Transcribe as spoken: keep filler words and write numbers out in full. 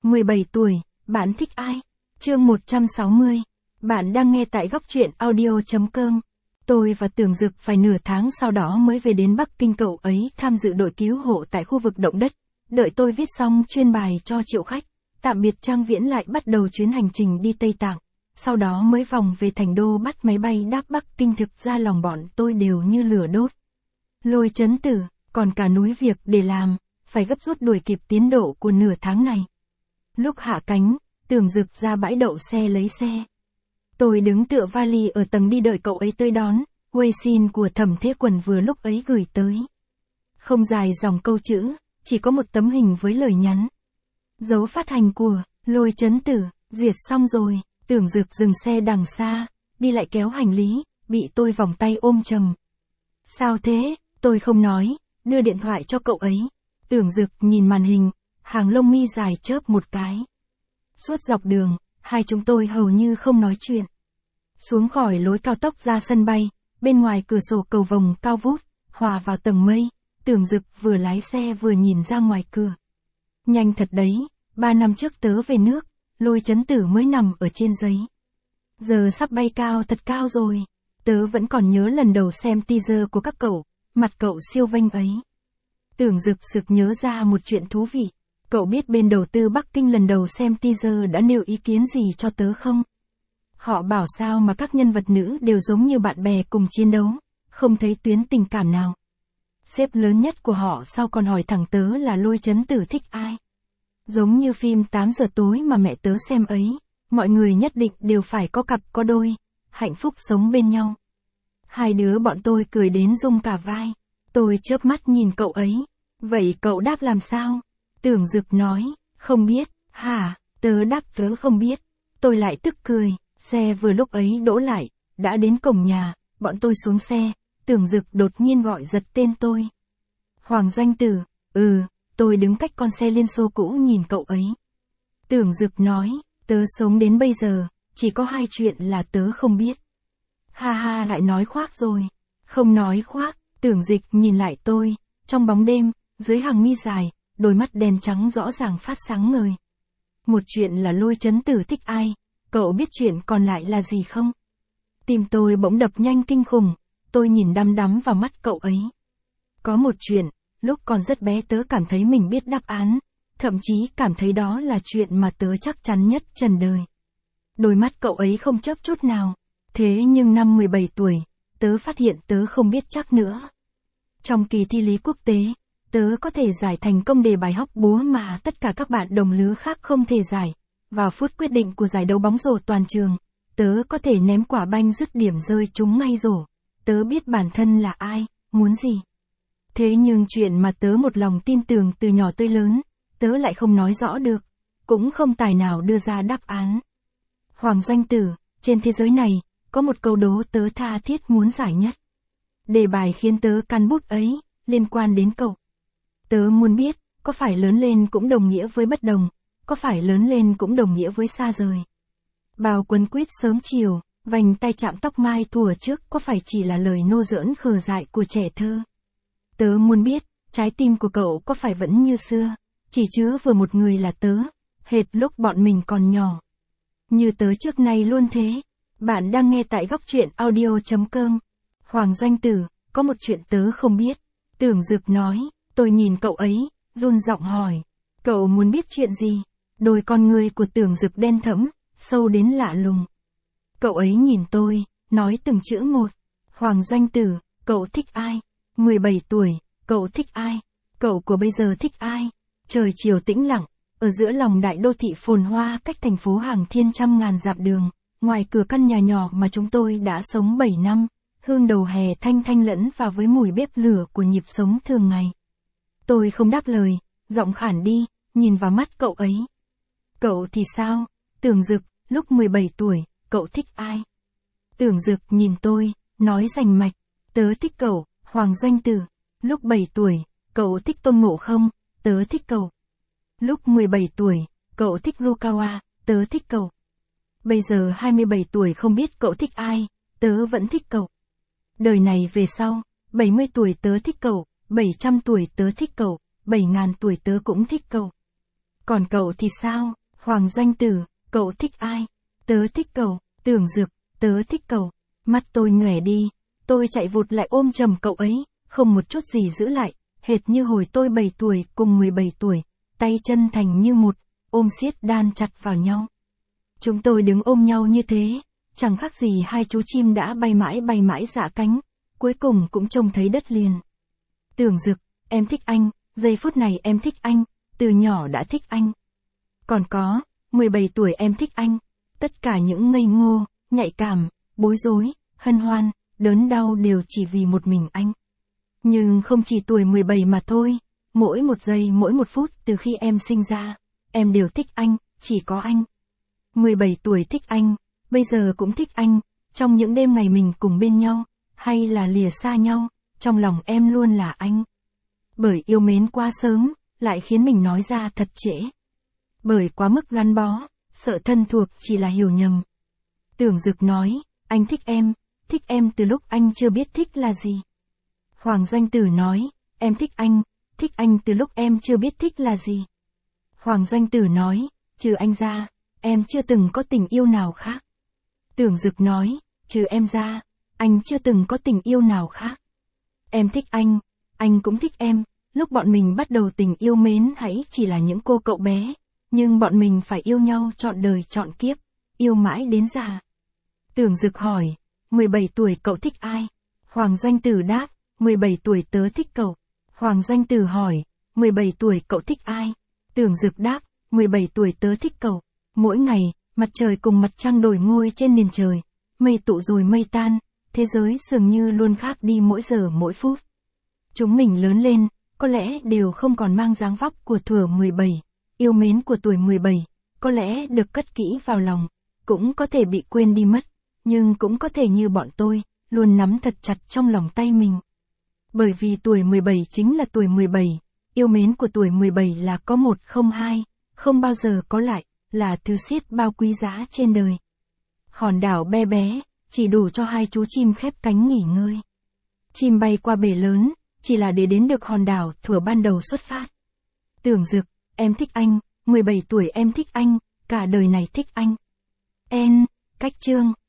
mười bảy tuổi, bạn thích ai? Chương một trăm sáu mươi. Bạn đang nghe tại góc truyện audio chấm com. Tôi và Tưởng Dực phải nửa tháng sau đó mới về đến Bắc Kinh, cậu ấy tham dự đội cứu hộ tại khu vực động đất. Đợi tôi viết xong chuyên bài cho triệu khách, tạm biệt Trang Viễn lại bắt đầu chuyến hành trình đi Tây Tạng. Sau đó mới vòng về thành đô bắt máy bay đáp Bắc Kinh. Thực ra lòng bọn tôi đều như lửa đốt. Lôi Chấn Tử, còn cả núi việc để làm, phải gấp rút đuổi kịp tiến độ của nửa tháng này. Lúc hạ cánh, Tưởng Dực ra bãi đậu xe lấy xe. Tôi đứng tựa vali ở tầng đi đợi cậu ấy tới đón. Weixin của Thẩm Thế Quần vừa lúc ấy gửi tới. Không dài dòng câu chữ, chỉ có một tấm hình với lời nhắn. Dấu phát hành của Lôi Chấn Tử, duyệt xong rồi. Tưởng Dực dừng xe đằng xa, đi lại kéo hành lý, bị tôi vòng tay ôm chầm. Sao thế? Tôi không nói, đưa điện thoại cho cậu ấy. Tưởng Dực nhìn màn hình, hàng lông mi dài chớp một cái. Suốt dọc đường, hai chúng tôi hầu như không nói chuyện. Xuống khỏi lối cao tốc ra sân bay, bên ngoài cửa sổ cầu vồng cao vút, hòa vào tầng mây, Tưởng Dực vừa lái xe vừa nhìn ra ngoài cửa. Nhanh thật đấy, ba năm trước tớ về nước, Lôi Chấn Tử mới nằm ở trên giấy. Giờ sắp bay cao thật cao rồi. Tớ vẫn còn nhớ lần đầu xem teaser của các cậu, mặt cậu siêu vênh ấy. Tưởng Dực sực nhớ ra một chuyện thú vị. Cậu biết bên đầu tư Bắc Kinh lần đầu xem teaser đã nêu ý kiến gì cho tớ không? Họ bảo sao mà các nhân vật nữ đều giống như bạn bè cùng chiến đấu, không thấy tuyến tình cảm nào. Sếp lớn nhất của họ sau còn hỏi thẳng tớ là Lôi Chấn Tử thích ai. Giống như phim tám giờ tối mà mẹ tớ xem ấy, mọi người nhất định đều phải có cặp có đôi, hạnh phúc sống bên nhau. Hai đứa bọn tôi cười đến rung cả vai. Tôi chớp mắt nhìn cậu ấy. Vậy cậu đáp làm sao? Tưởng Dực nói, không biết. Hả? Tớ đáp tớ không biết. Tôi lại tức cười. Xe vừa lúc ấy đỗ lại, đã đến cổng nhà, bọn tôi xuống xe. Tưởng Dực đột nhiên gọi giật tên tôi. Hoàng Doanh Tử. Ừ, tôi đứng cách con xe Liên Xô cũ nhìn cậu ấy. Tưởng Dực nói, tớ sống đến bây giờ, chỉ có hai chuyện là tớ không biết. Ha ha, lại nói khoác rồi. Không nói khoác. Tưởng Dịch nhìn lại tôi, trong bóng đêm, dưới hàng mi dài, đôi mắt đen trắng rõ ràng phát sáng ngời. Một chuyện là Lôi Chấn Tử thích ai, cậu biết chuyện còn lại là gì không? Tim tôi bỗng đập nhanh kinh khủng, tôi nhìn đăm đắm vào mắt cậu ấy. Có một chuyện, lúc còn rất bé tớ cảm thấy mình biết đáp án, thậm chí cảm thấy đó là chuyện mà tớ chắc chắn nhất trần đời. Đôi mắt cậu ấy không chớp chút nào, thế nhưng năm mười bảy tuổi, tớ phát hiện tớ không biết chắc nữa. Trong kỳ thi lý quốc tế, tớ có thể giải thành công đề bài hóc búa mà tất cả các bạn đồng lứa khác không thể giải. Vào phút quyết định của giải đấu bóng rổ toàn trường, tớ có thể ném quả banh dứt điểm rơi trúng ngay rổ. Tớ biết bản thân là ai, muốn gì. Thế nhưng chuyện mà tớ một lòng tin tưởng từ nhỏ tới lớn, tớ lại không nói rõ được, cũng không tài nào đưa ra đáp án. Hoàng Doanh Tử, trên thế giới này, có một câu đố tớ tha thiết muốn giải nhất. Đề bài khiến tớ căn bút ấy, liên quan đến cậu. Tớ muốn biết, có phải lớn lên cũng đồng nghĩa với bất đồng, có phải lớn lên cũng đồng nghĩa với xa rời. Bao quấn quýt sớm chiều, vành tay chạm tóc mai thuở trước có phải chỉ là lời nô giỡn khờ dại của trẻ thơ. Tớ muốn biết, trái tim của cậu có phải vẫn như xưa, chỉ chứa vừa một người là tớ, hệt lúc bọn mình còn nhỏ. Như tớ trước nay luôn thế. Bạn đang nghe tại góc truyện audio chấm com. Hoàng Doanh Tử, có một chuyện tớ không biết. Tưởng Dực nói, tôi nhìn cậu ấy, run giọng hỏi. Cậu muốn biết chuyện gì? Đôi con ngươi của Tưởng Dực đen thẫm, sâu đến lạ lùng. Cậu ấy nhìn tôi, nói từng chữ một. Hoàng Doanh Tử, cậu thích ai? mười bảy tuổi, cậu thích ai? Cậu của bây giờ thích ai? Trời chiều tĩnh lặng, ở giữa lòng đại đô thị phồn hoa cách thành phố hàng thiên trăm ngàn dặm đường. Ngoài cửa căn nhà nhỏ mà chúng tôi đã sống bảy năm, hương đầu hè thanh thanh lẫn vào với mùi bếp lửa của nhịp sống thường ngày. Tôi không đáp lời, giọng khản đi, nhìn vào mắt cậu ấy. Cậu thì sao? Tưởng Dực, lúc mười bảy tuổi, cậu thích ai? Tưởng Dực nhìn tôi, nói rành mạch, tớ thích cậu, Hoàng Doanh Tử. Lúc bảy tuổi, cậu thích Tôn Ngộ Không, tớ thích cậu. Lúc mười bảy tuổi, cậu thích Rukawa, tớ thích cậu. Bây giờ hai mươi bảy tuổi không biết cậu thích ai, tớ vẫn thích cậu. Đời này về sau, bảy mươi tuổi tớ thích cậu, bảy trăm tuổi tớ thích cậu, bảy ngàn tuổi tớ cũng thích cậu. Còn cậu thì sao? Hoàng Doanh Tử, cậu thích ai? Tớ thích cậu. Tưởng Dực, tớ thích cậu. Mắt tôi nhòe đi, tôi chạy vụt lại ôm chầm cậu ấy, không một chút gì giữ lại, hệt như hồi tôi bảy tuổi cùng mười bảy tuổi, tay chân thành như một, ôm siết đan chặt vào nhau. Chúng tôi đứng ôm nhau như thế, chẳng khác gì hai chú chim đã bay mãi bay mãi dạ cánh, cuối cùng cũng trông thấy đất liền. Tưởng Dực, em thích anh, giây phút này em thích anh, từ nhỏ đã thích anh. Còn có, mười bảy tuổi em thích anh, tất cả những ngây ngô, nhạy cảm, bối rối, hân hoan, đớn đau đều chỉ vì một mình anh. Nhưng không chỉ tuổi mười bảy mà thôi, mỗi một giây mỗi một phút từ khi em sinh ra, em đều thích anh, chỉ có anh. mười bảy tuổi thích anh, bây giờ cũng thích anh, trong những đêm ngày mình cùng bên nhau, hay là lìa xa nhau, trong lòng em luôn là anh. Bởi yêu mến quá sớm, lại khiến mình nói ra thật trễ. Bởi quá mức gắn bó, sợ thân thuộc chỉ là hiểu nhầm. Tưởng Dực nói, anh thích em, thích em từ lúc anh chưa biết thích là gì. Hoàng Doanh Tử nói, em thích anh, thích anh từ lúc em chưa biết thích là gì. Hoàng Doanh Tử nói, trừ anh ra, em chưa từng có tình yêu nào khác. Tưởng Dực nói, trừ em ra, anh chưa từng có tình yêu nào khác. Em thích anh, anh cũng thích em, lúc bọn mình bắt đầu tình yêu mến hãy chỉ là những cô cậu bé, nhưng bọn mình phải yêu nhau trọn đời trọn kiếp, yêu mãi đến già. Tưởng Dực hỏi, mười bảy tuổi cậu thích ai? Hoàng Doanh Tử đáp, mười bảy tuổi tớ thích cậu. Hoàng Doanh Tử hỏi, mười bảy tuổi cậu thích ai? Tưởng Dực đáp, mười bảy tuổi tớ thích cậu. Mỗi ngày, mặt trời cùng mặt trăng đổi ngôi trên nền trời, mây tụ rồi mây tan, thế giới dường như luôn khác đi mỗi giờ mỗi phút. Chúng mình lớn lên, có lẽ đều không còn mang dáng vóc của thuở mười bảy, yêu mến của tuổi mười bảy, có lẽ được cất kỹ vào lòng, cũng có thể bị quên đi mất, nhưng cũng có thể như bọn tôi, luôn nắm thật chặt trong lòng tay mình. Bởi vì tuổi mười bảy chính là tuổi mười bảy, yêu mến của tuổi mười bảy là có một không hai, không bao giờ có lại, là thứ xiết bao quý giá trên đời. Hòn đảo bé bé, chỉ đủ cho hai chú chim khép cánh nghỉ ngơi. Chim bay qua bể lớn, chỉ là để đến được hòn đảo thuở ban đầu xuất phát. Tưởng Dực, em thích anh, mười bảy tuổi em thích anh, cả đời này thích anh. En, cách chương.